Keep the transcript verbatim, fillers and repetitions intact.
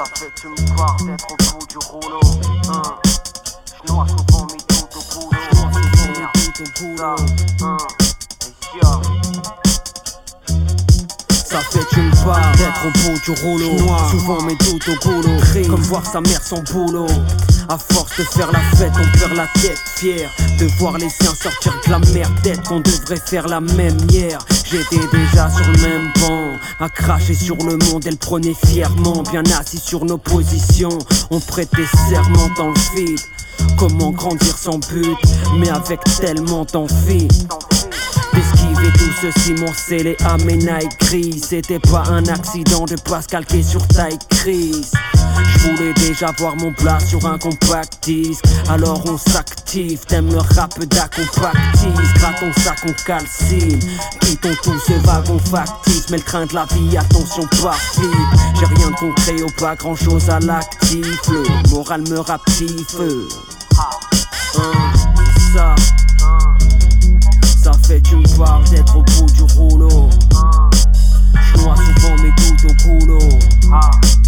Ça fait tu me croire d'être au bout du rouleau. Hein. J'noie souvent mes doutes au boulot. J'noie souvent mes doutes au boulot. Hein. Et yo. Ça fait tu me parles d'être au bout du rouleau. J'noie souvent mes doutes au boulot. Comme voir sa mère sans boulot. À force de faire la fête, on perd la tête fier de voir les siens sortir de la merde. Peut-être qu'on devrait faire la même hier. J'étais déjà sur le même banc, à cracher sur le monde, elle prenait fièrement. Bien assis sur nos positions, on prêtait serment dans le vide. Comment grandir sans but, mais avec tellement d'envie d'esquiver tout ceci, mon scellé à mes Nike gris. C'était pas un accident de pas se calquer sur taille crise. J'voulais déjà voir mon plat sur un compact disque. Alors on s'active, t'aimes le rap d'accompactise. Gratte ton sac, on calcine. Quittons tout ce wagon factice. Mais le train de la vie, attention pas vite. J'ai rien de concret, ou pas grand chose à l'actif. Le moral me raptive. Hein, ça Ça fait tu me parles d'être au bout du rouleau. J'noie souvent mes doutes au boulot.